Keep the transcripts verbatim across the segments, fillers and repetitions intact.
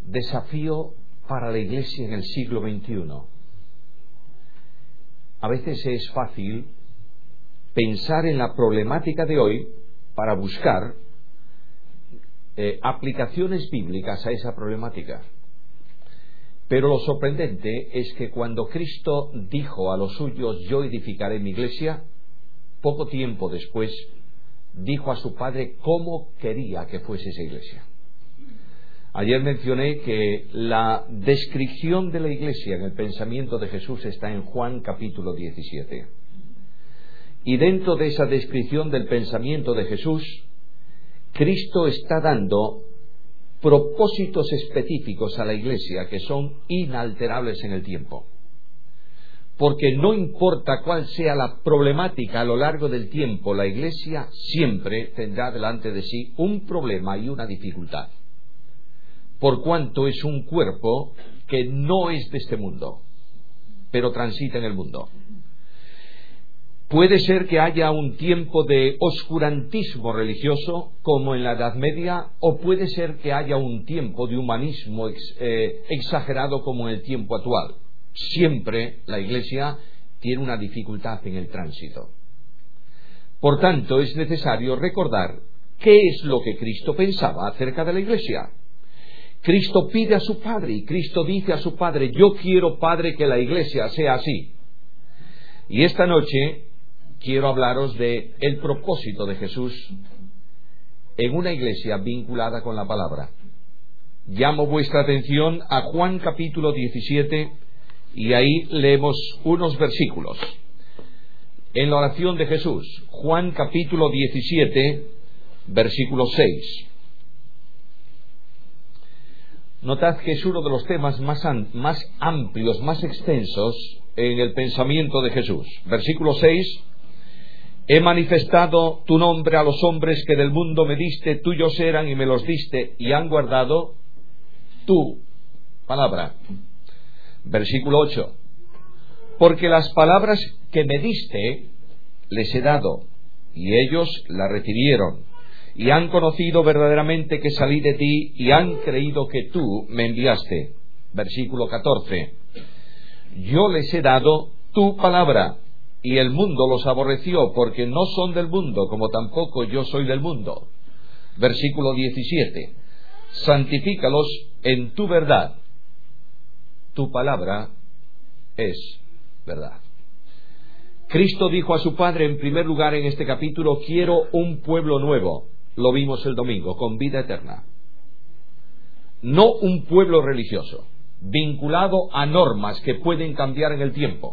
Desafío para la Iglesia en el siglo veintiuno. A veces es fácil pensar en la problemática de hoy para buscar eh, aplicaciones bíblicas a esa problemática. Pero lo sorprendente es que cuando Cristo dijo a los suyos: yo edificaré mi iglesia, poco tiempo después dijo a su Padre cómo quería que fuese esa iglesia. Ayer mencioné que la descripción de la iglesia en el pensamiento de Jesús está en Juan capítulo diecisiete. Y dentro de esa descripción del pensamiento de Jesús, Cristo está dando propósitos específicos a la iglesia que son inalterables en el tiempo. Porque no importa cuál sea la problemática a lo largo del tiempo, la iglesia siempre tendrá delante de sí un problema y una dificultad. Por cuanto es un cuerpo que no es de este mundo, pero transita en el mundo. Puede ser que haya un tiempo de oscurantismo religioso, como en la Edad Media, o puede ser que haya un tiempo de humanismo ex, eh, exagerado, como en el tiempo actual. Siempre la Iglesia tiene una dificultad en el tránsito. Por tanto, es necesario recordar qué es lo que Cristo pensaba acerca de la Iglesia. Cristo pide a su Padre, y Cristo dice a su Padre: yo quiero, Padre, que la Iglesia sea así. Y esta noche quiero hablaros de el propósito de Jesús en una iglesia vinculada con la palabra. Llamo vuestra atención a Juan capítulo diecisiete y ahí leemos unos versículos. En la oración de Jesús, Juan capítulo diecisiete, versículo seis. Notad que es uno de los temas más, más amplios, más extensos en el pensamiento de Jesús. Versículo seis. He manifestado tu nombre a los hombres que del mundo me diste, tuyos eran y me los diste, y han guardado tu palabra. Versículo ocho. Porque las palabras que me diste les he dado, y ellos las recibieron, y han conocido verdaderamente que salí de ti, y han creído que tú me enviaste. Versículo catorce. Yo les he dado tu palabra, y el mundo los aborreció, porque no son del mundo, como tampoco yo soy del mundo. Versículo diecisiete. Santifícalos en tu verdad. Tu palabra es verdad. Cristo dijo a su Padre, en primer lugar en este capítulo: quiero un pueblo nuevo. Lo vimos el domingo, con vida eterna. No un pueblo religioso, vinculado a normas que pueden cambiar en el tiempo.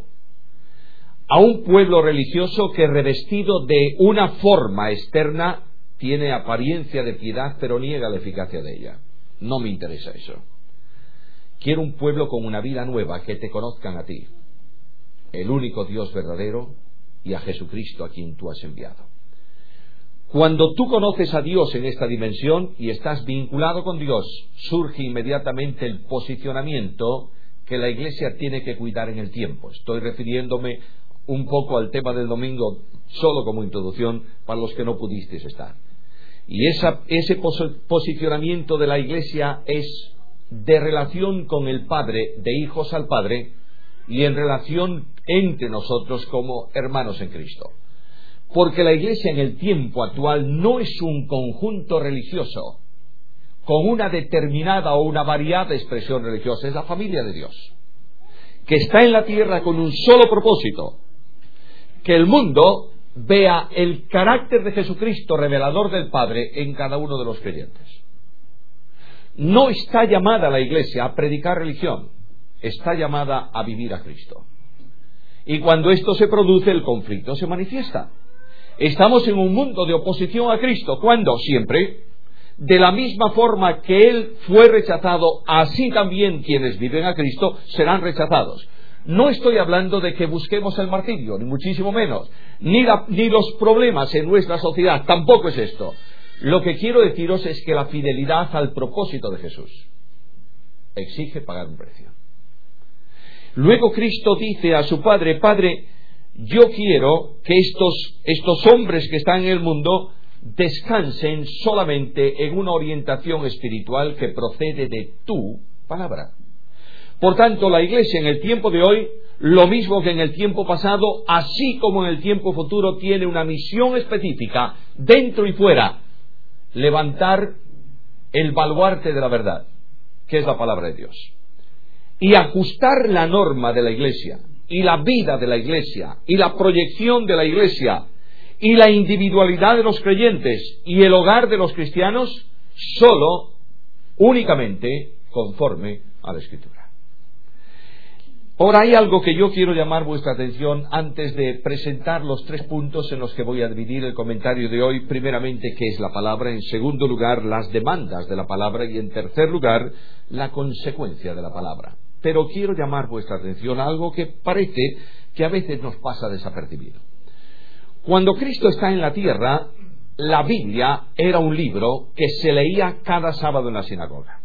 A un pueblo religioso que, revestido de una forma externa, tiene apariencia de piedad, pero niega la eficacia de ella. No me interesa eso. Quiero un pueblo con una vida nueva, que te conozcan a ti, el único Dios verdadero, y a Jesucristo, a quien tú has enviado. Cuando tú conoces a Dios en esta dimensión y estás vinculado con Dios, surge inmediatamente el posicionamiento que la Iglesia tiene que cuidar en el tiempo. Estoy refiriéndome un poco al tema del domingo, solo como introducción para los que no pudisteis estar. Y esa, ese pos- posicionamiento de la Iglesia es de relación con el Padre, de hijos al Padre, y en relación entre nosotros como hermanos en Cristo. Porque la Iglesia en el tiempo actual no es un conjunto religioso con una determinada o una variada expresión religiosa, es la familia de Dios, que está en la tierra con un solo propósito: que el mundo vea el carácter de Jesucristo, revelador del Padre, en cada uno de los creyentes. No está llamada la Iglesia a predicar religión, está llamada a vivir a Cristo. Y cuando esto se produce, el conflicto se manifiesta. Estamos en un mundo de oposición a Cristo. ¿Cuándo? Siempre. De la misma forma que Él fue rechazado, así también quienes viven a Cristo serán rechazados. No estoy hablando de que busquemos el martirio, ni muchísimo menos, ni, la, ni los problemas en nuestra sociedad, tampoco es esto. Lo que quiero deciros es que la fidelidad al propósito de Jesús exige pagar un precio. Luego Cristo dice a su Padre: Padre, yo quiero que estos, estos hombres que están en el mundo descansen solamente en una orientación espiritual que procede de tu palabra. Por tanto, la Iglesia en el tiempo de hoy, lo mismo que en el tiempo pasado, así como en el tiempo futuro, tiene una misión específica, dentro y fuera: levantar el baluarte de la verdad, que es la palabra de Dios, y ajustar la norma de la Iglesia, y la vida de la Iglesia, y la proyección de la Iglesia, y la individualidad de los creyentes, y el hogar de los cristianos, solo, únicamente, conforme a la Escritura. Ahora hay algo que yo quiero llamar vuestra atención antes de presentar los tres puntos en los que voy a dividir el comentario de hoy. Primeramente, ¿qué es la palabra? En segundo lugar, las demandas de la palabra. Y en tercer lugar, la consecuencia de la palabra. Pero quiero llamar vuestra atención a algo que parece que a veces nos pasa desapercibido. Cuando Cristo está en la tierra, la Biblia era un libro que se leía cada sábado en la sinagoga.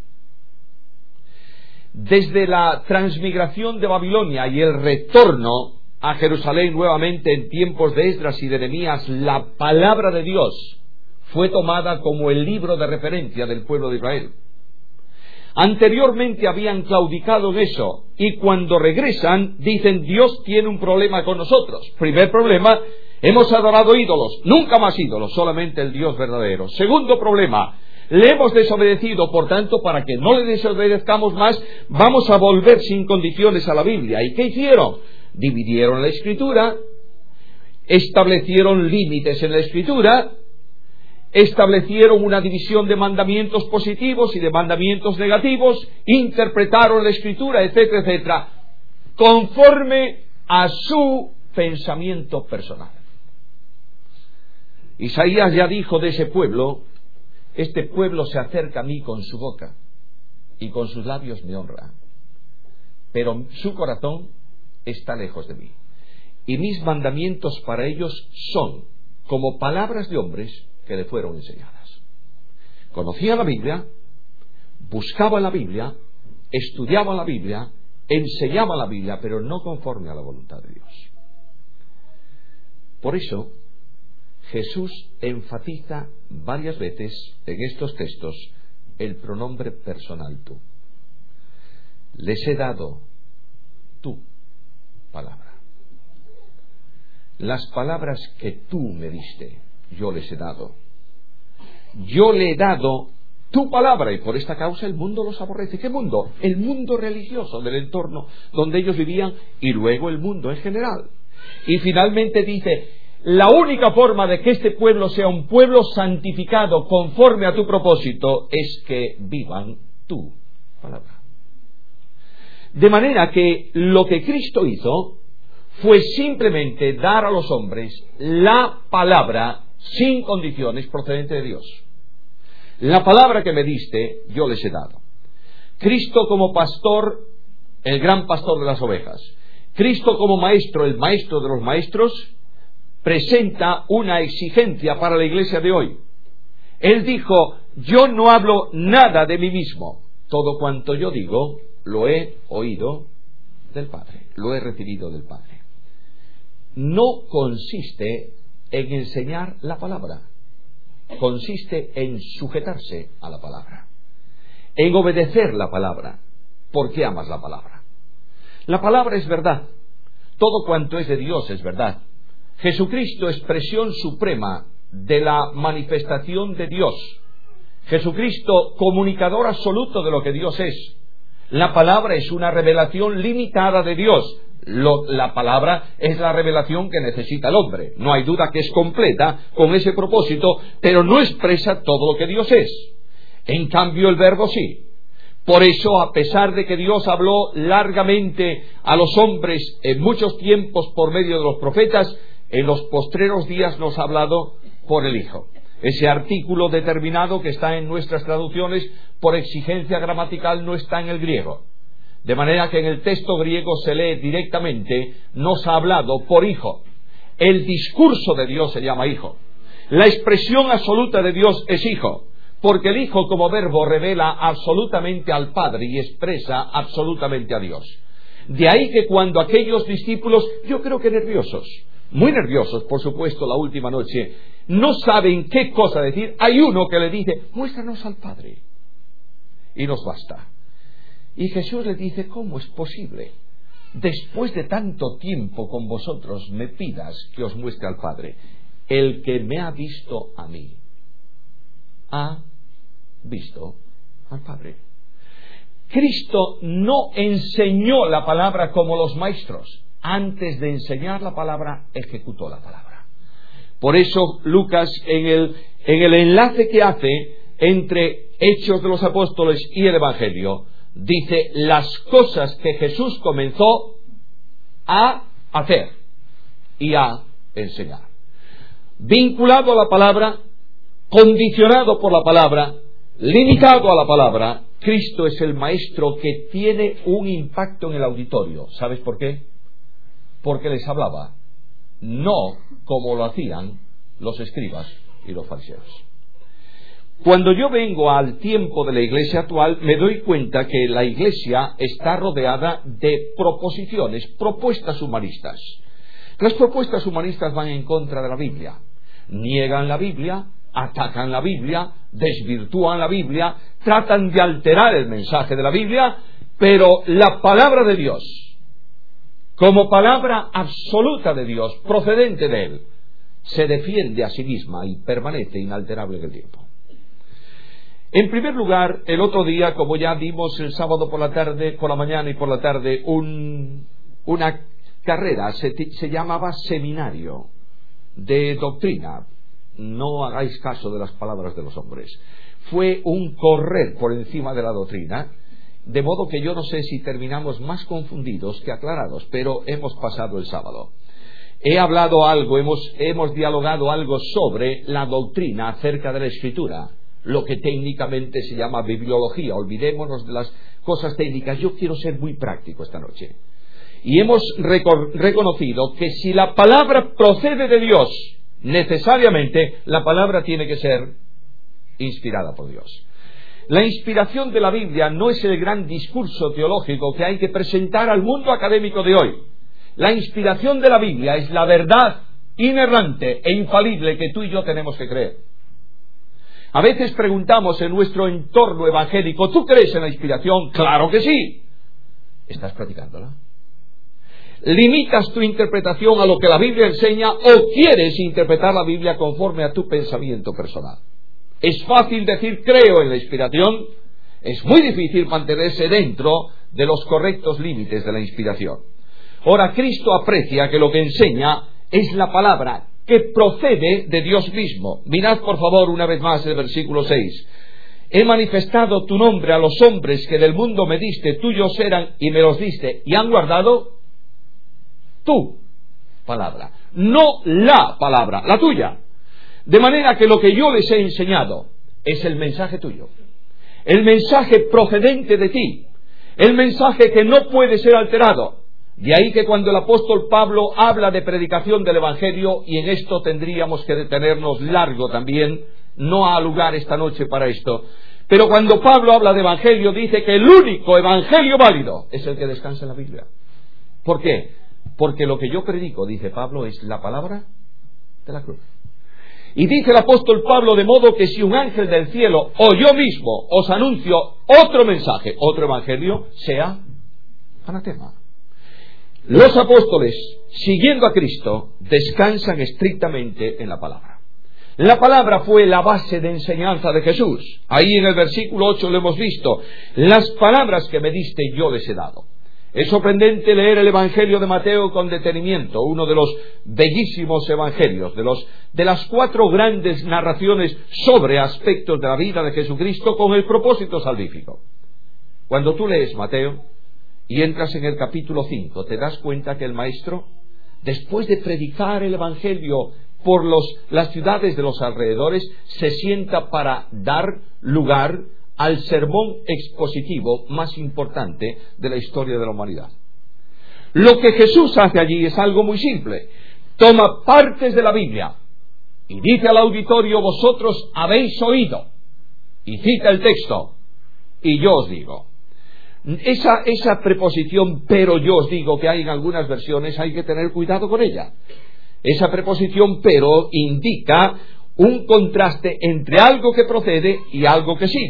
Desde la transmigración de Babilonia y el retorno a Jerusalén nuevamente en tiempos de Esdras y de Nehemías, la palabra de Dios fue tomada como el libro de referencia del pueblo de Israel. Anteriormente habían claudicado en eso, y cuando regresan dicen: Dios tiene un problema con nosotros. Primer problema: hemos adorado ídolos, nunca más ídolos, solamente el Dios verdadero. Segundo problema: le hemos desobedecido, por tanto, para que no le desobedezcamos más, vamos a volver sin condiciones a la Biblia. ¿Y qué hicieron? Dividieron la Escritura, establecieron límites en la Escritura, establecieron una división de mandamientos positivos y de mandamientos negativos, interpretaron la Escritura, etcétera, etcétera, conforme a su pensamiento personal. Isaías ya dijo de ese pueblo: este pueblo se acerca a mí con su boca y con sus labios me honra, pero su corazón está lejos de mí, y mis mandamientos para ellos son como palabras de hombres que le fueron enseñadas. Conocía la Biblia, buscaba la Biblia, estudiaba la Biblia, enseñaba la Biblia, pero no conforme a la voluntad de Dios. Por eso Jesús enfatiza varias veces en estos textos el pronombre personal tú. Les he dado tu palabra. Las palabras que tú me diste, yo les he dado. Yo le he dado tu palabra, y por esta causa el mundo los aborrece. ¿Qué mundo? El mundo religioso del entorno donde ellos vivían, y luego el mundo en general. Y finalmente dice: la única forma de que este pueblo sea un pueblo santificado conforme a tu propósito es que vivan tu palabra. De manera que lo que Cristo hizo fue simplemente dar a los hombres la palabra sin condiciones, procedente de Dios. La palabra que me diste, yo les he dado. Cristo como pastor, el gran pastor de las ovejas. Cristo como maestro, el maestro de los maestros, presenta una exigencia para la iglesia de hoy. Él dijo: yo no hablo nada de mí mismo, todo cuanto yo digo lo he oído del Padre, lo he recibido del Padre. No consiste en enseñar la palabra, consiste en sujetarse a la palabra, en obedecer la palabra, porque amas la palabra. La palabra es verdad, todo cuanto es de Dios es verdad. Jesucristo, expresión suprema de la manifestación de Dios. Jesucristo, comunicador absoluto de lo que Dios es. La palabra es una revelación limitada de Dios. Lo, la palabra es la revelación que necesita el hombre. No hay duda que es completa con ese propósito, pero no expresa todo lo que Dios es. En cambio, el verbo sí. Por eso, a pesar de que Dios habló largamente a los hombres en muchos tiempos por medio de los profetas, en los postreros días nos ha hablado por el Hijo. Ese artículo determinado que está en nuestras traducciones, por exigencia gramatical, no está en el griego. De manera que en el texto griego se lee directamente: nos ha hablado por Hijo. El discurso de Dios se llama Hijo. La expresión absoluta de Dios es Hijo, porque el Hijo como verbo revela absolutamente al Padre y expresa absolutamente a Dios. De ahí que cuando aquellos discípulos, yo creo que nerviosos, muy nerviosos, por supuesto, la última noche, no saben qué cosa decir, hay uno que le dice: muéstranos al Padre, y nos basta. Y Jesús le dice: ¿cómo es posible? Después de tanto tiempo con vosotros me pidas que os muestre al Padre. El que me ha visto a mí, ha visto al Padre. Cristo no enseñó la palabra como los maestros. Antes de enseñar la palabra, ejecutó la palabra. Por eso Lucas, en el, en el enlace que hace entre Hechos de los Apóstoles y el Evangelio, dice las cosas que Jesús comenzó a hacer y a enseñar. Vinculado a la palabra, condicionado por la palabra, limitado a la palabra, Cristo es el maestro que tiene un impacto en el auditorio. ¿Sabes por qué? Porque les hablaba, no como lo hacían los escribas y los fariseos. Cuando yo vengo al tiempo de la iglesia actual, me doy cuenta que la iglesia está rodeada de proposiciones, propuestas humanistas. Las propuestas humanistas van en contra de la Biblia. Niegan la Biblia, atacan la Biblia, desvirtúan la Biblia, tratan de alterar el mensaje de la Biblia, pero la palabra de Dios, como palabra absoluta de Dios, procedente de Él, se defiende a sí misma y permanece inalterable en el tiempo. En primer lugar, el otro día, como ya vimos el sábado por la tarde, por la mañana y por la tarde, un, una carrera, se, se llamaba seminario de doctrina. No hagáis caso de las palabras de los hombres. Fue un correr por encima de la doctrina, de modo que yo no sé si terminamos más confundidos que aclarados, pero hemos pasado el sábado. He hablado algo, hemos, hemos dialogado algo sobre la doctrina acerca de la Escritura, lo que técnicamente se llama bibliología. Olvidémonos de las cosas técnicas. Yo quiero ser muy práctico esta noche. Y hemos recor- reconocido que si la palabra procede de Dios, necesariamente la palabra tiene que ser inspirada por Dios. La inspiración de la Biblia no es el gran discurso teológico que hay que presentar al mundo académico de hoy. La inspiración de la Biblia es la verdad inerrante e infalible que tú y yo tenemos que creer. A veces preguntamos en nuestro entorno evangélico: ¿tú crees en la inspiración? ¡Claro que sí! ¿Estás practicándola? ¿Limitas tu interpretación a lo que la Biblia enseña o quieres interpretar la Biblia conforme a tu pensamiento personal? Es fácil decir creo en la inspiración, es muy difícil mantenerse dentro de los correctos límites de la inspiración. Ahora, Cristo aprecia que lo que enseña es la palabra que procede de Dios mismo. Mirad por favor una vez más el versículo seis. He manifestado tu nombre a los hombres que del mundo me diste, tuyos eran y me los diste, y han guardado tu palabra, no la palabra, la tuya. De manera que lo que yo les he enseñado es el mensaje tuyo, el mensaje procedente de ti, el mensaje que no puede ser alterado. De ahí que cuando el apóstol Pablo habla de predicación del Evangelio, y en esto tendríamos que detenernos largo también, no ha lugar esta noche para esto, pero cuando Pablo habla de Evangelio dice que el único Evangelio válido es el que descansa en la Biblia. ¿Por qué? Porque lo que yo predico, dice Pablo, es la palabra de la cruz. Y dice el apóstol Pablo: de modo que si un ángel del cielo o yo mismo os anuncio otro mensaje, otro evangelio, sea anatema. Los apóstoles, siguiendo a Cristo, descansan estrictamente en la palabra. La palabra fue la base de enseñanza de Jesús. Ahí en el versículo ocho lo hemos visto: las palabras que me diste yo les he dado. Es sorprendente leer el Evangelio de Mateo con detenimiento, uno de los bellísimos evangelios, de los de las cuatro grandes narraciones sobre aspectos de la vida de Jesucristo con el propósito salvífico. Cuando tú lees Mateo y entras en el capítulo cinco, te das cuenta que el maestro, después de predicar el Evangelio por los, las ciudades de los alrededores, se sienta para dar lugar al sermón expositivo más importante de la historia de la humanidad. Lo que Jesús hace allí es algo muy simple. Toma partes de la Biblia y dice al auditorio: vosotros habéis oído, y cita el texto, y yo os digo. Esa, esa preposición pero yo os digo que hay en algunas versiones, hay que tener cuidado con ella. Esa preposición pero indica un contraste entre algo que procede y algo que sigue.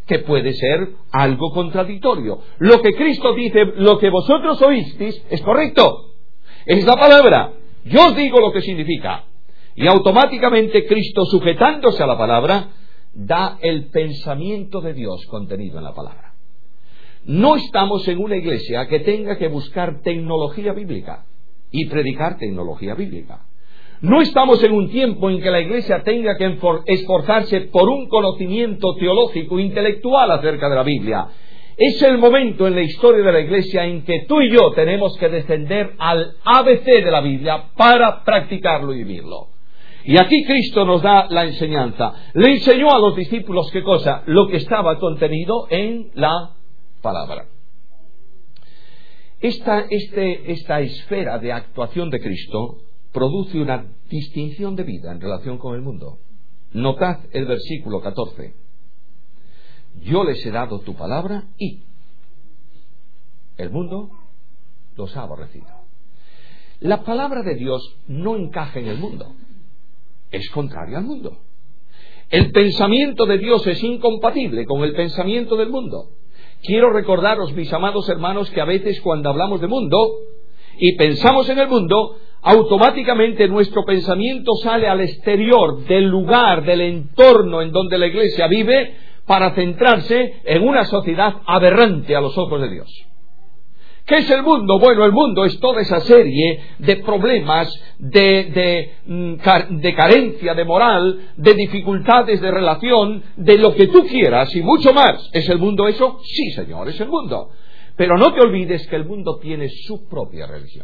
que puede ser algo contradictorio. Lo que Cristo dice, lo que vosotros oísteis, es correcto. Es la palabra. Yo os digo lo que significa. Y automáticamente Cristo, sujetándose a la palabra, da el pensamiento de Dios contenido en la palabra. No estamos en una iglesia que tenga que buscar tecnología bíblica y predicar tecnología bíblica. No estamos en un tiempo en que la iglesia tenga que esforzarse por un conocimiento teológico, intelectual acerca de la Biblia. Es el momento en la historia de la iglesia en que tú y yo tenemos que descender al A B C de la Biblia para practicarlo y vivirlo. Y aquí Cristo nos da la enseñanza. Le enseñó a los discípulos ¿qué cosa? Lo que estaba contenido en la palabra. Esta, este, esta esfera de actuación de Cristo produce una distinción de vida en relación con el mundo. Notad el versículo catorce. Yo les he dado tu palabra y el mundo los ha aborrecido. La palabra de Dios no encaja en el mundo. Es contraria al mundo. El pensamiento de Dios es incompatible con el pensamiento del mundo. Quiero recordaros, mis amados hermanos, que a veces cuando hablamos de mundo y pensamos en el mundo, automáticamente nuestro pensamiento sale al exterior del lugar, del entorno en donde la iglesia vive, para centrarse en una sociedad aberrante a los ojos de Dios. ¿Qué es el mundo? Bueno, el mundo es toda esa serie de problemas, de, de, de carencia de moral, de dificultades de relación, de lo que tú quieras y mucho más. ¿Es el mundo eso? Sí, Señor, es el mundo. Pero no te olvides que el mundo tiene su propia religión.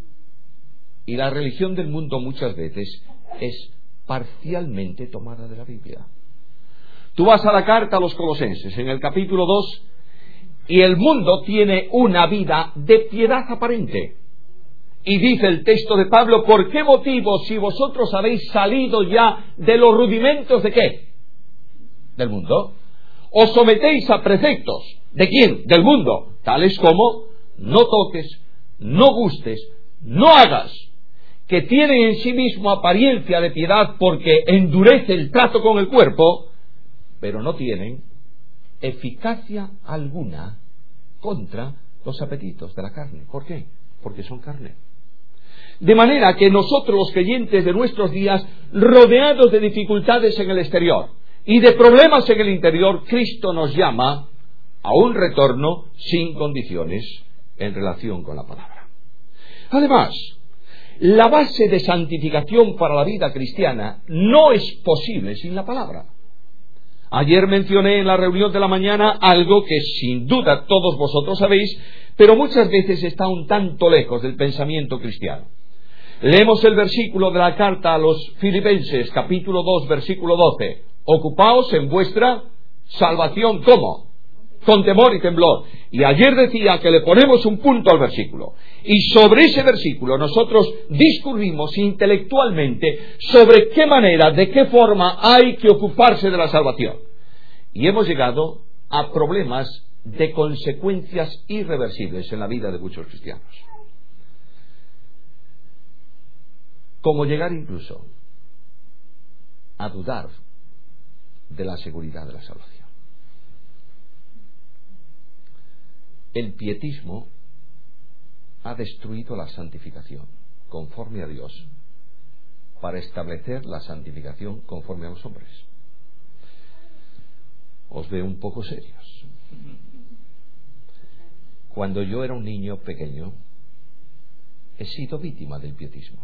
Y la religión del mundo muchas veces es parcialmente tomada de la Biblia. Tú vas a la carta a los Colosenses, en el capítulo dos, y el mundo tiene una vida de piedad aparente. Y dice el texto de Pablo, ¿por qué motivo, si vosotros habéis salido ya de los rudimentos de qué? Del mundo. Os sometéis a preceptos. ¿De quién? Del mundo. Tales como, no toques, no gustes, no hagas, que tienen en sí mismo apariencia de piedad porque endurece el trato con el cuerpo, pero no tienen eficacia alguna contra los apetitos de la carne. ¿Por qué? Porque son carne. De manera que nosotros los creyentes de nuestros días, rodeados de dificultades en el exterior y de problemas en el interior, Cristo nos llama a un retorno sin condiciones en relación con la palabra. Además, la base de santificación para la vida cristiana no es posible sin la palabra. Ayer mencioné en la reunión de la mañana algo que sin duda todos vosotros sabéis, pero muchas veces está un tanto lejos del pensamiento cristiano. Leemos el versículo de la carta a los Filipenses, capítulo dos, versículo doce. Ocupaos en vuestra salvación, ¿cómo? Con temor y temblor. Y ayer decía que le ponemos un punto al versículo. Y sobre ese versículo nosotros discurrimos intelectualmente sobre qué manera, de qué forma hay que ocuparse de la salvación. Y hemos llegado a problemas de consecuencias irreversibles en la vida de muchos cristianos. Como llegar incluso a dudar de la seguridad de la salvación. El pietismo ha destruido la santificación conforme a Dios para establecer la santificación conforme a los hombres. Os veo un poco serios. Cuando yo era un niño pequeño, he sido víctima del pietismo.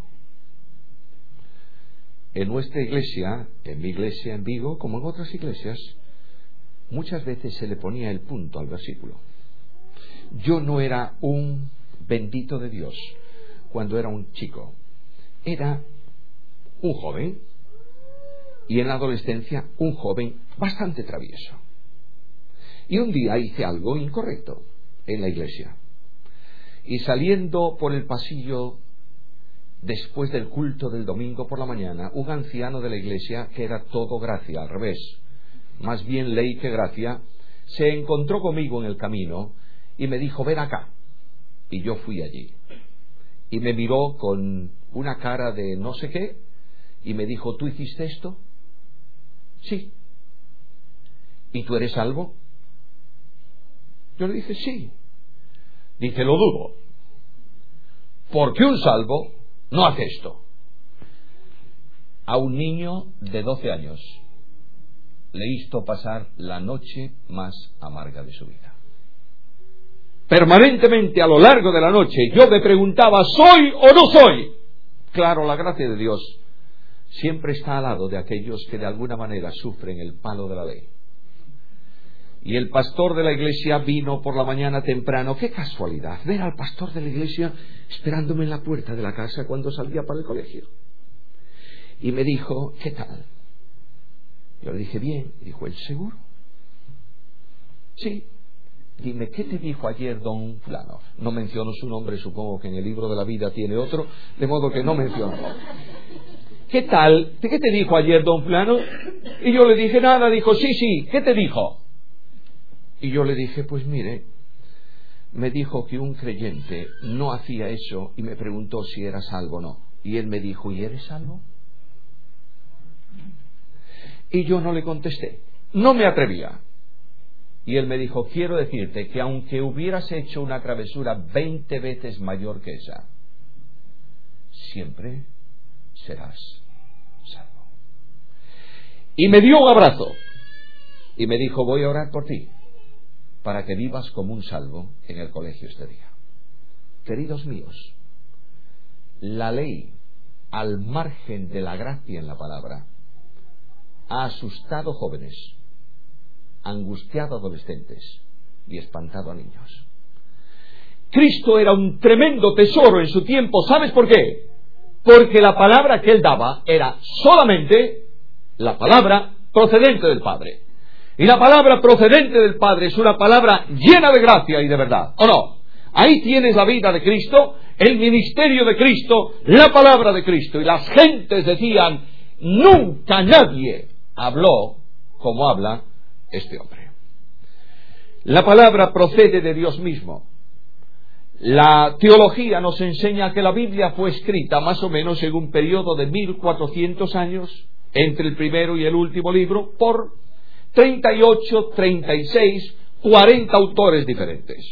En nuestra iglesia, en mi iglesia en Vigo, como en otras iglesias, muchas veces se le ponía el punto al versículo. Yo no era un bendito de Dios cuando era un chico. Era un joven, y en la adolescencia un joven bastante travieso. Y un día hice algo incorrecto en la iglesia. Y saliendo por el pasillo después del culto del domingo por la mañana, un anciano de la iglesia, que era todo gracia, al revés, más bien ley que gracia, se encontró conmigo en el camino y me dijo, ven acá. Y yo fui allí. Y me miró con una cara de no sé qué y me dijo, ¿tú hiciste esto? Sí. ¿Y tú eres salvo? Yo le dije, sí. Dice, lo dudo, porque un salvo no hace esto. A un niño de doce años le hizo pasar la noche más amarga de su vida. Permanentemente a lo largo de la noche yo me preguntaba, ¿soy o no soy? Claro, la gracia de Dios siempre está al lado de aquellos que de alguna manera sufren el palo de la ley. Y el pastor de la iglesia vino por la mañana temprano. Qué casualidad ver al pastor de la iglesia esperándome en la puerta de la casa cuando salía para el colegio. Y me dijo, ¿qué tal? Yo le dije, bien. Y dijo, ¿el seguro? Sí. Dime, ¿qué te dijo ayer don fulano? No menciono su nombre, supongo que en el libro de la vida tiene otro, de modo que no menciono. ¿Qué tal? ¿Qué te dijo ayer don fulano? Y yo le dije, nada. Dijo, sí, sí. ¿Qué te dijo? Y yo le dije, pues mire, me dijo que un creyente no hacía eso y me preguntó si era salvo o no. Y él me dijo, ¿y eres salvo? Y yo no le contesté, no me atrevía. Y él me dijo, quiero decirte que aunque hubieras hecho una travesura veinte veces mayor que esa, siempre serás salvo. Y me dio un abrazo y me dijo, voy a orar por ti, para que vivas como un salvo en el colegio este día. Queridos míos, la ley, al margen de la gracia en la palabra, ha asustado jóvenes, angustiado adolescentes y espantado a niños. Cristo era un tremendo tesoro en su tiempo. ¿Sabes por qué? Porque la palabra que él daba era solamente la palabra procedente del Padre. Y la palabra procedente del Padre es una palabra llena de gracia y de verdad, ¿o no? Ahí tienes la vida de Cristo, el ministerio de Cristo, la palabra de Cristo. Y las gentes decían, nunca nadie habló como habla este hombre. La palabra procede de Dios mismo. La teología nos enseña que la Biblia fue escrita más o menos en un periodo de mil cuatrocientos años, entre el primero y el último libro, por treinta y ocho, treinta y seis, cuarenta autores diferentes.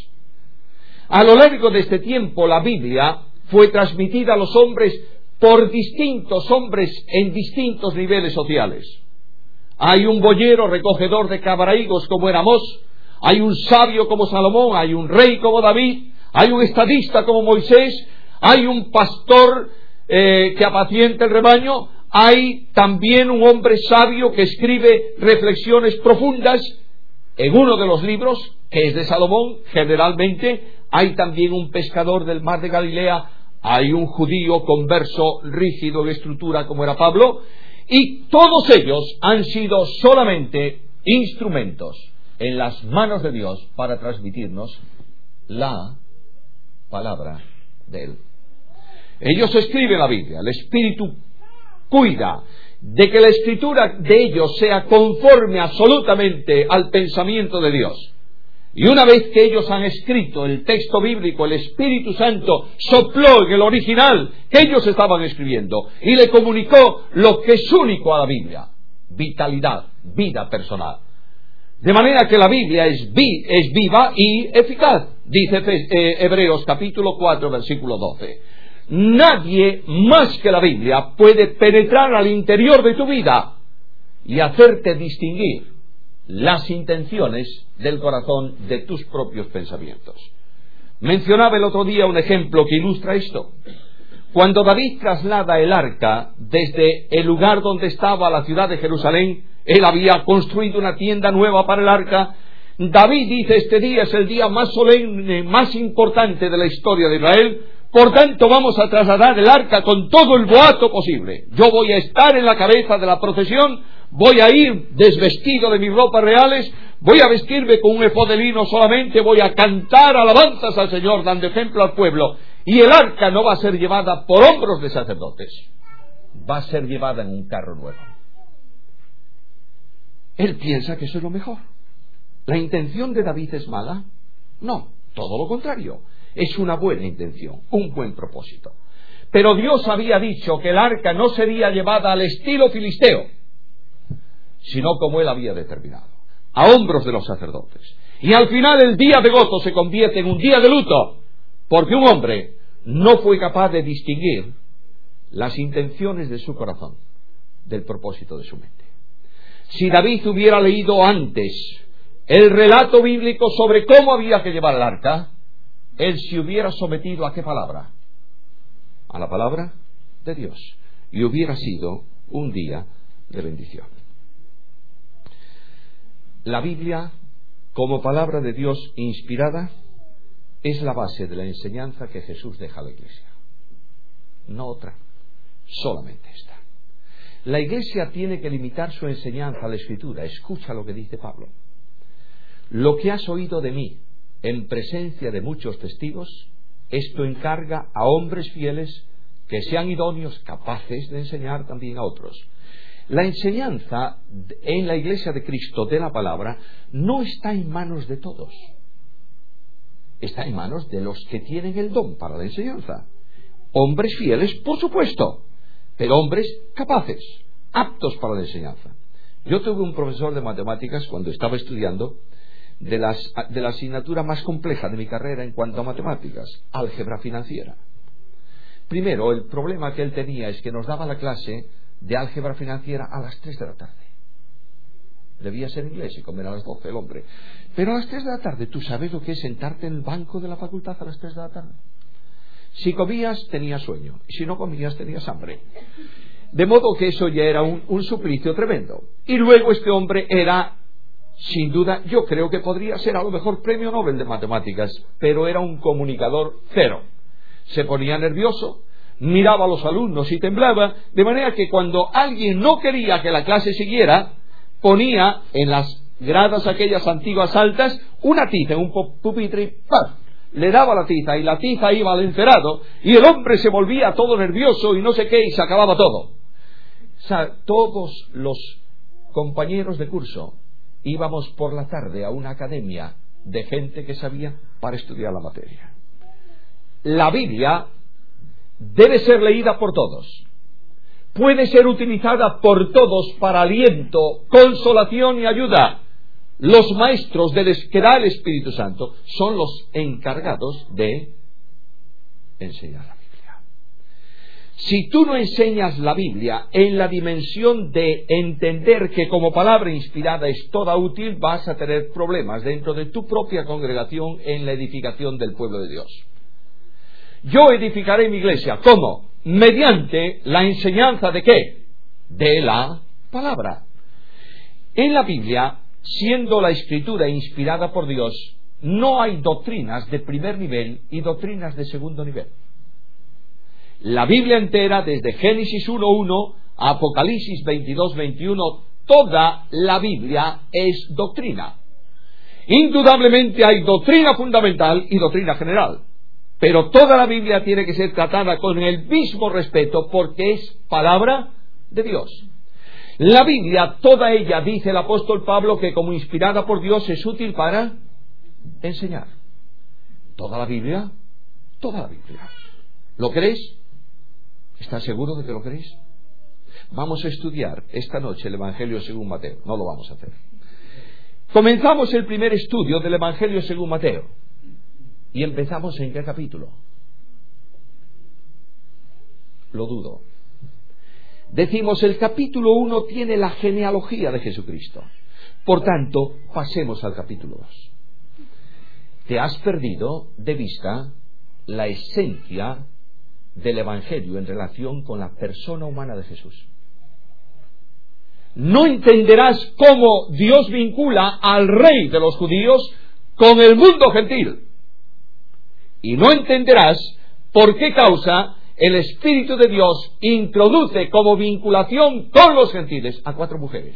A lo largo de este tiempo la Biblia fue transmitida a los hombres por distintos hombres en distintos niveles sociales. Hay un boyero recogedor de cabraigos como era Amós, hay un sabio como Salomón, hay un rey como David, hay un estadista como Moisés, hay un pastor eh, que apacienta el rebaño, hay también un hombre sabio que escribe reflexiones profundas. En uno de los libros, que es de Salomón, generalmente, hay también un pescador del mar de Galilea, hay un judío converso, rígido en estructura como era Pablo, y todos ellos han sido solamente instrumentos en las manos de Dios para transmitirnos la palabra de Él. Ellos escriben la Biblia, el Espíritu cuida de que la escritura de ellos sea conforme absolutamente al pensamiento de Dios. Y una vez que ellos han escrito el texto bíblico, el Espíritu Santo sopló en el original que ellos estaban escribiendo y le comunicó lo que es único a la Biblia: vitalidad, vida personal. De manera que la Biblia es, vi, es viva y eficaz, dice eh, Hebreos capítulo cuatro, versículo doce. Nadie más que la Biblia puede penetrar al interior de tu vida y hacerte distinguir las intenciones del corazón de tus propios pensamientos. Mencionaba el otro día un ejemplo que ilustra esto. Cuando David traslada el arca desde el lugar donde estaba la ciudad de Jerusalén, él había construido una tienda nueva para el arca. David dice, este día es el día más solemne, más importante de la historia de Israel, por tanto vamos a trasladar el arca con todo el boato posible. Yo voy a estar en la cabeza de la procesión, voy a ir desvestido de mis ropas reales, voy a vestirme con un efod de lino solamente, voy a cantar alabanzas al Señor, dando ejemplo al pueblo. Y el arca no va a ser llevada por hombros de sacerdotes, va a ser llevada en un carro nuevo. Él piensa que eso es lo mejor. ¿La intención de David es mala? No, todo lo contrario. Es una buena intención, un buen propósito. Pero Dios había dicho que el arca no sería llevada al estilo filisteo, sino como Él había determinado, a hombros de los sacerdotes. Y al final el día de gozo se convierte en un día de luto, porque un hombre no fue capaz de distinguir las intenciones de su corazón del propósito de su mente. Si David hubiera leído antes el relato bíblico sobre cómo había que llevar el arca, él se hubiera sometido ¿a qué palabra? A la palabra de Dios, y hubiera sido un día de bendición. La Biblia, como palabra de Dios inspirada, es la base de la enseñanza que Jesús deja a la Iglesia. No otra, solamente esta. La Iglesia tiene que limitar su enseñanza a la Escritura. Escucha lo que dice Pablo. Lo que has oído de mí en presencia de muchos testigos, esto encarga a hombres fieles que sean idóneos, capaces de enseñar también a otros. La enseñanza en la Iglesia de Cristo de la palabra no está en manos de todos. Está en manos de los que tienen el don para la enseñanza. Hombres fieles, por supuesto, pero hombres capaces, aptos para la enseñanza. Yo tuve un profesor de matemáticas cuando estaba estudiando de, las, de la asignatura más compleja de mi carrera en cuanto a matemáticas, álgebra financiera. Primero, el problema que él tenía es que nos daba la clase de álgebra financiera a las tres de la tarde. Debía ser inglés y comer a las doce el hombre. Pero a las tres de la tarde, ¿tú sabes lo que es sentarte en el banco de la facultad a las tres de la tarde? Si comías, tenías sueño. Y si no comías, tenías hambre. De modo que eso ya era un, un suplicio tremendo. Y luego este hombre era, sin duda, yo creo que podría ser a lo mejor premio Nobel de matemáticas, pero era un comunicador cero. Se ponía nervioso, miraba a los alumnos y temblaba, de manera que cuando alguien no quería que la clase siguiera, ponía en las gradas aquellas antiguas altas una tiza en un pupitre y ¡paf! Le daba la tiza y la tiza iba al encerado y el hombre se volvía todo nervioso y no sé qué y se acababa todo. O sea, todos los compañeros de curso íbamos por la tarde a una academia de gente que sabía para estudiar la materia. La Biblia debe ser leída por todos. Puede ser utilizada por todos para aliento, consolación y ayuda. Los maestros de los que da el Espíritu Santo son los encargados de enseñar la Biblia. Si tú no enseñas la Biblia en la dimensión de entender que como palabra inspirada es toda útil, vas a tener problemas dentro de tu propia congregación en la edificación del pueblo de Dios. Yo edificaré mi iglesia. ¿Cómo? Mediante la enseñanza de ¿qué? De la palabra. En la Biblia, siendo la Escritura inspirada por Dios, no hay doctrinas de primer nivel y doctrinas de segundo nivel. La Biblia entera, desde Génesis uno uno a Apocalipsis veintidós veintiuno, toda la Biblia es doctrina. Indudablemente hay doctrina fundamental y doctrina general. Pero toda la Biblia tiene que ser tratada con el mismo respeto porque es palabra de Dios. La Biblia, toda ella, dice el apóstol Pablo, que como inspirada por Dios es útil para enseñar. Toda la Biblia, toda la Biblia. ¿Lo crees? ¿Estás seguro de que lo crees? Vamos a estudiar esta noche el Evangelio según Mateo. No lo vamos a hacer. Comenzamos el primer estudio del Evangelio según Mateo. ¿Y empezamos en qué capítulo? Lo dudo. Decimos, el capítulo uno tiene la genealogía de Jesucristo. Por tanto, pasemos al capítulo dos. Te has perdido de vista la esencia del Evangelio en relación con la persona humana de Jesús. No entenderás cómo Dios vincula al rey de los judíos con el mundo gentil. Y no entenderás por qué causa el Espíritu de Dios introduce como vinculación con los gentiles a cuatro mujeres.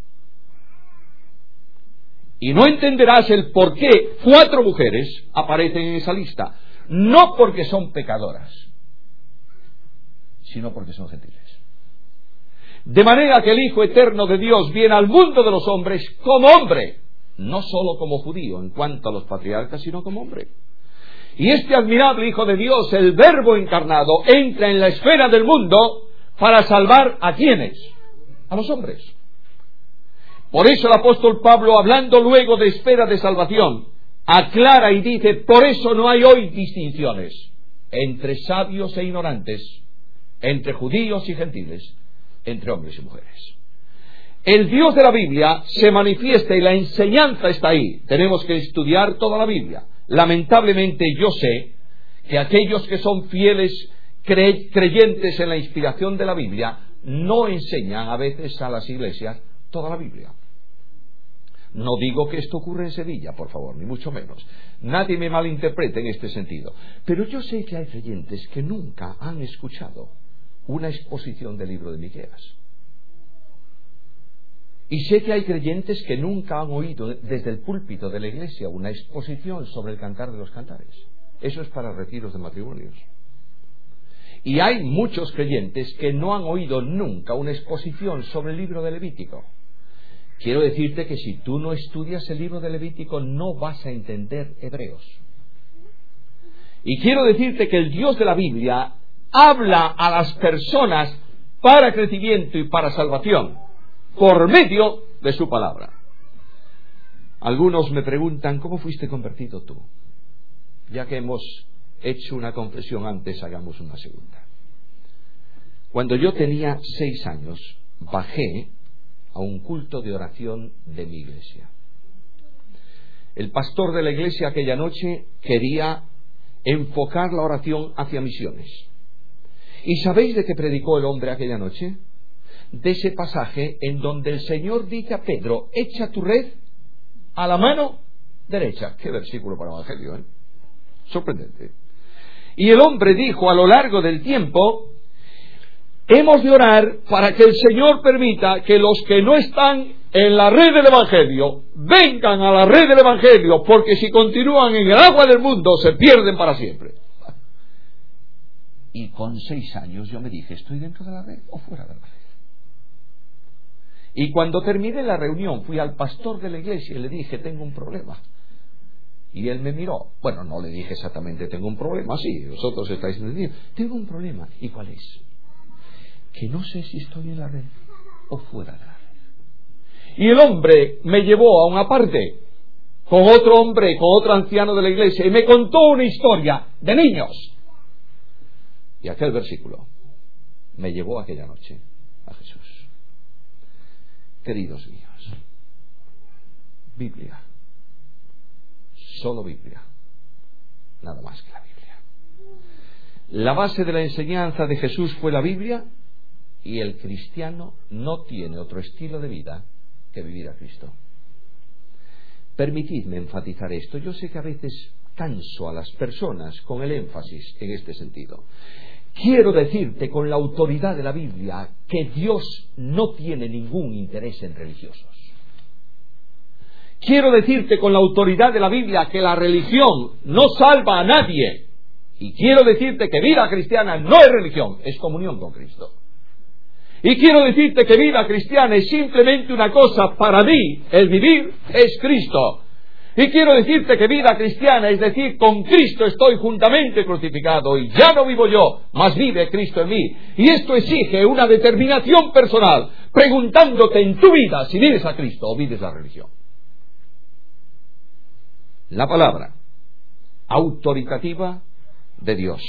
Y no entenderás el por qué cuatro mujeres aparecen en esa lista. No porque son pecadoras, sino porque son gentiles. De manera que el Hijo Eterno de Dios viene al mundo de los hombres como hombre, no solo como judío en cuanto a los patriarcas, sino como hombre. Y este admirable Hijo de Dios, el Verbo encarnado, entra en la esfera del mundo para salvar a quienes, a los hombres. Por eso el apóstol Pablo, hablando luego de esfera de salvación, aclara y dice: por eso no hay hoy distinciones entre sabios e ignorantes, entre judíos y gentiles, entre hombres y mujeres. El Dios de la Biblia se manifiesta y la enseñanza está ahí. Tenemos que estudiar toda la Biblia. Lamentablemente yo sé que aquellos que son fieles cre- creyentes en la inspiración de la Biblia no enseñan a veces a las iglesias toda la Biblia. No digo que esto ocurra en Sevilla, por favor, ni mucho menos. Nadie me malinterprete en este sentido. Pero yo sé que hay creyentes que nunca han escuchado una exposición del libro de Miqueas. Y sé que hay creyentes que nunca han oído desde el púlpito de la iglesia una exposición sobre el Cantar de los Cantares. Eso es para retiros de matrimonios. Y hay muchos creyentes que no han oído nunca una exposición sobre el libro de Levítico. Quiero decirte que si tú no estudias el libro de Levítico no vas a entender Hebreos. Y quiero decirte que el Dios de la Biblia habla a las personas para crecimiento y para salvación por medio de su palabra. Algunos me preguntan: ¿cómo fuiste convertido tú? Ya que hemos hecho una confesión antes, hagamos una segunda. Cuando yo tenía seis años, bajé a un culto de oración de mi iglesia. El pastor de la iglesia aquella noche quería enfocar la oración hacia misiones. ¿Y sabéis de qué predicó el hombre aquella noche? De ese pasaje en donde el Señor dice a Pedro: echa tu red a la mano derecha. Qué versículo para el Evangelio, ¿eh? Sorprendente. Y el hombre dijo a lo largo del tiempo: hemos de orar para que el Señor permita que los que no están en la red del Evangelio vengan a la red del Evangelio, porque si continúan en el agua del mundo se pierden para siempre. Y con seis años yo me dije: ¿estoy dentro de la red o fuera de la red? Y cuando terminé la reunión fui al pastor de la iglesia y le dije: tengo un problema. Y él me miró. Bueno, no le dije exactamente tengo un problema. Sí, vosotros estáis en el mío. Tengo un problema. ¿Y cuál es? Que no sé si estoy en la red o fuera de la red. Y el hombre me llevó a una parte con otro hombre, con otro anciano de la iglesia, y me contó una historia de niños. Y aquel versículo me llevó aquella noche a Jesús. Queridos míos, Biblia, solo Biblia, nada más que la Biblia. La base de la enseñanza de Jesús fue la Biblia, y el cristiano no tiene otro estilo de vida que vivir a Cristo. Permitidme enfatizar esto. Yo sé que a veces canso a las personas con el énfasis en este sentido. Quiero decirte con la autoridad de la Biblia que Dios no tiene ningún interés en religiosos. Quiero decirte con la autoridad de la Biblia que la religión no salva a nadie. Y quiero decirte que vida cristiana no es religión, es comunión con Cristo. Y quiero decirte que vida cristiana es simplemente una cosa: para mí el vivir es Cristo. Y quiero decirte que vida cristiana es decir: con Cristo estoy juntamente crucificado, y ya no vivo yo, mas vive Cristo en mí. Y esto exige una determinación personal, preguntándote en tu vida si vives a Cristo o vives la religión. La palabra autoritativa de Dios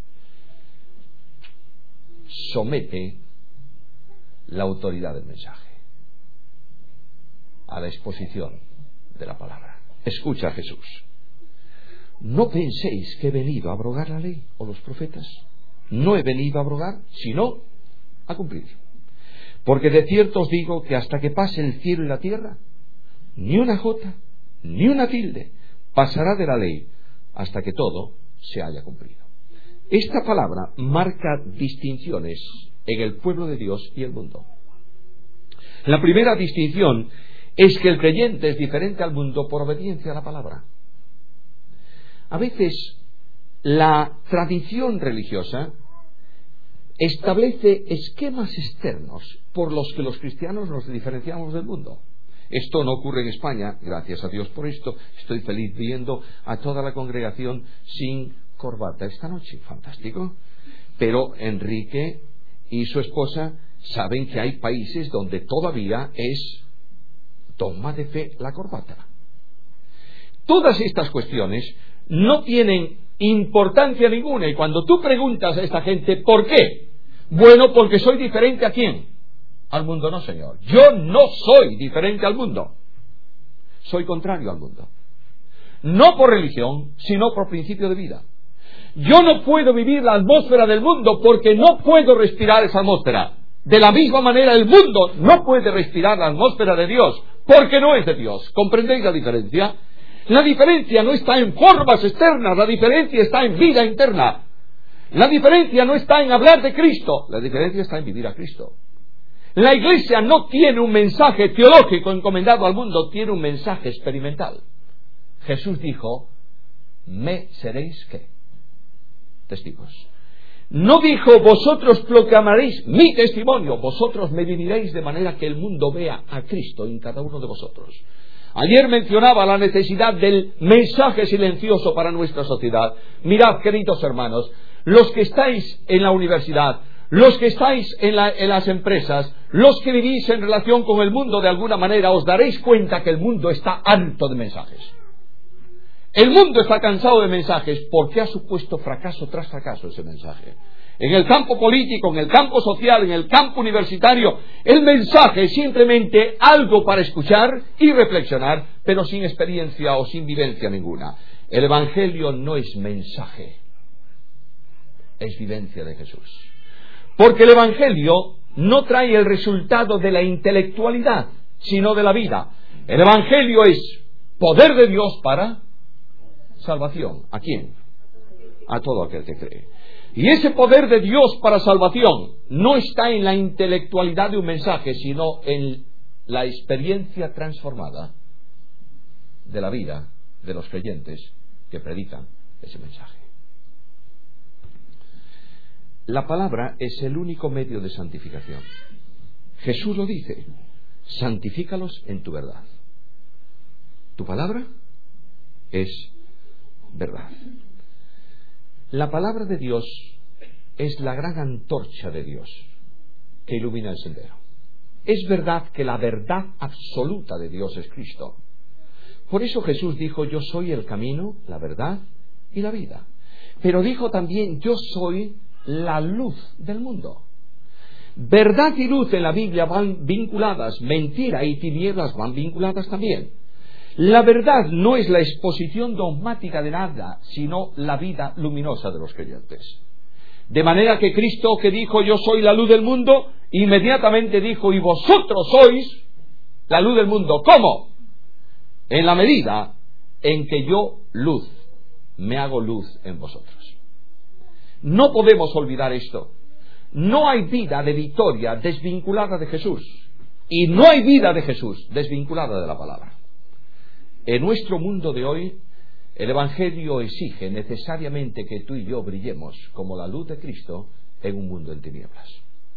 somete la autoridad del mensaje a la exposición de la palabra. Escucha a Jesús: no penséis que he venido a abrogar la ley o los profetas. No he venido a abrogar, sino a cumplir. Porque de cierto os digo que hasta que pase el cielo y la tierra, ni una jota, ni una tilde pasará de la ley hasta que todo se haya cumplido. Esta palabra marca distinciones en el pueblo de Dios y el mundo. La primera distinción es que el creyente es diferente al mundo por obediencia a la palabra. A veces la tradición religiosa establece esquemas externos por los que los cristianos nos diferenciamos del mundo. Esto no ocurre en España, gracias a Dios por esto. Estoy feliz viendo a toda la congregación sin corbata esta noche, fantástico. Pero Enrique y su esposa saben que hay países donde todavía es Toma de fe la corbata. Todas estas cuestiones no tienen importancia ninguna, y cuando tú preguntas a esta gente ¿por qué? Bueno, porque soy diferente ¿a quién? Al mundo. No, señor, yo no soy diferente al mundo, soy contrario al mundo, no por religión, sino por principio de vida. Yo no puedo vivir la atmósfera del mundo porque no puedo respirar esa atmósfera. De la misma manera el mundo no puede respirar la atmósfera de Dios porque no es de Dios. ¿Comprendéis la diferencia? La diferencia no está en formas externas, la diferencia está en vida interna. La diferencia no está en hablar de Cristo, la diferencia está en vivir a Cristo. La Iglesia no tiene un mensaje teológico encomendado al mundo, tiene un mensaje experimental. Jesús dijo, me seréis ¿qué? Testigos. No dijo, vosotros proclamaréis mi testimonio, vosotros me viviréis de manera que el mundo vea a Cristo en cada uno de vosotros. Ayer mencionaba la necesidad del mensaje silencioso para nuestra sociedad. Mirad, queridos hermanos, los que estáis en la universidad, los que estáis en, la, en las empresas, los que vivís en relación con el mundo de alguna manera, os daréis cuenta que el mundo está harto de mensajes. El mundo está cansado de mensajes porque ha supuesto fracaso tras fracaso ese mensaje. En el campo político, en el campo social, en el campo universitario, el mensaje es simplemente algo para escuchar y reflexionar, pero sin experiencia o sin vivencia ninguna. El Evangelio no es mensaje, es vivencia de Jesús. Porque el Evangelio no trae el resultado de la intelectualidad, sino de la vida. El Evangelio es poder de Dios para salvación. ¿A quién? A todo aquel que cree. Y ese poder de Dios para salvación no está en la intelectualidad de un mensaje, sino en la experiencia transformada de la vida de los creyentes que predican ese mensaje. La palabra es el único medio de santificación. Jesús lo dice, santifícalos en tu verdad. Tu palabra es verdad. La palabra de Dios es la gran antorcha de Dios que ilumina el sendero. Es verdad que la verdad absoluta de Dios es Cristo. Por eso Jesús dijo, yo soy el camino, la verdad y la vida. Pero dijo también, yo soy la luz del mundo. Verdad y luz en la Biblia van vinculadas, mentira y tinieblas van vinculadas también. La verdad no es la exposición dogmática de nada, sino la vida luminosa de los creyentes. De manera que Cristo, que dijo yo soy la luz del mundo, inmediatamente dijo y vosotros sois la luz del mundo. ¿Cómo? En la medida en que yo, luz, me hago luz en vosotros. No podemos olvidar esto. No hay vida de victoria desvinculada de Jesús. Y no hay vida de Jesús desvinculada de la palabra. En nuestro mundo de hoy, el Evangelio exige necesariamente que tú y yo brillemos como la luz de Cristo en un mundo en tinieblas.